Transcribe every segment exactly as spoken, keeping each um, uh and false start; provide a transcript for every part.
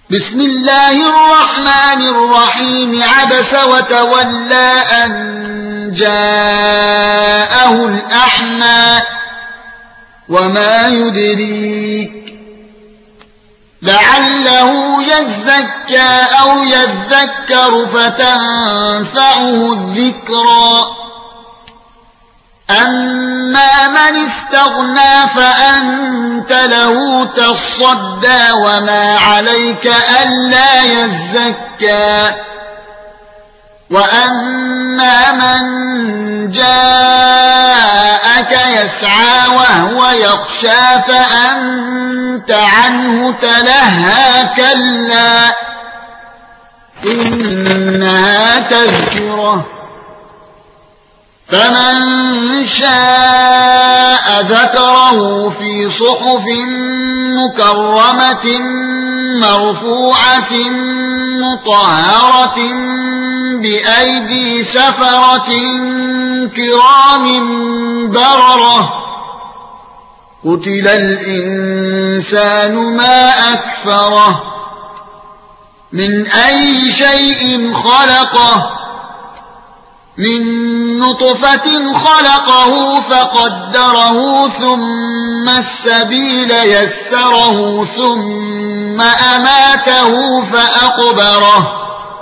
بسم الله الرحمن الرحيم عبس وتولى أن جاءه الأعمى وما يدريك لعله يزكى أو يذكر فتنفعه الذكرى أما من استغنى فأنت له تصدى وما عليك ألا يزكى وأما من جاءك يسعى وهو يخشى فأنت عنه تلهى كلا إنها تذكرة فمن شاء ذكره في صحف مكرمة مرفوعة مطهرة بأيدي سفرة كرام بررة قتل الإنسان ما أكفره من أي شيء خلقه من نطفة خلقه فقدره ثم السبيل يسره ثم أماته فأقبره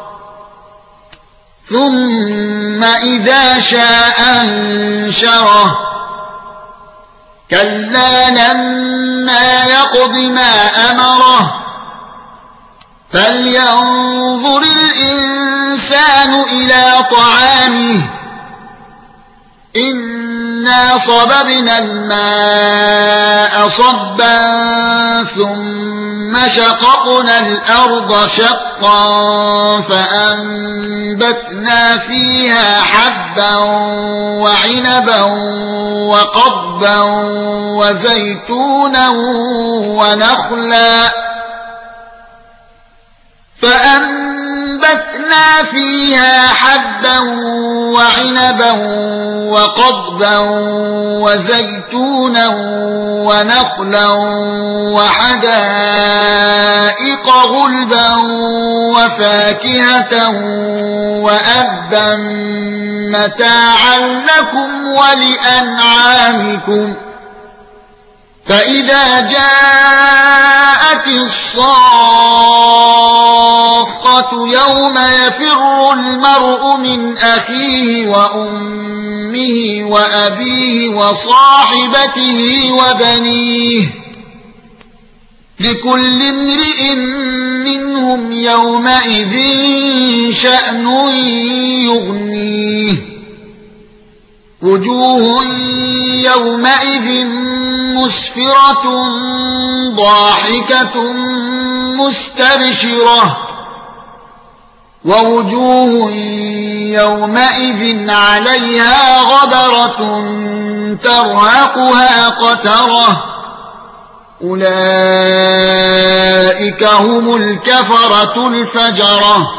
ثم إذا شاء أنشره كلا لما يقض ما أمره فلينظر الإنسان إلى طعامه إنا صببنا الماء صبا ثم شققنا الأرض شقا فأنبتنا فيها حبا وعنبا وقضبا وزيتونا ونخلا فأنبتنا فيها حبا وعنبا وقضبا وزيتونا ونخلا وحدائق غلبا وفاكهة وأبا متاعا لكم ولأنعامكم فإذا جاءت الصاخة يوم يفر المرء من أخيه وأمه وأبيه وصاحبته وبنيه لكل امرئ منهم يومئذ شأن يغنيه وجوه يومئذ مسفرة ضاحكة مستبشرة ووجوه يومئذ عليها غبرة ترهقها قترة أولئك هم الكفرة الفجرة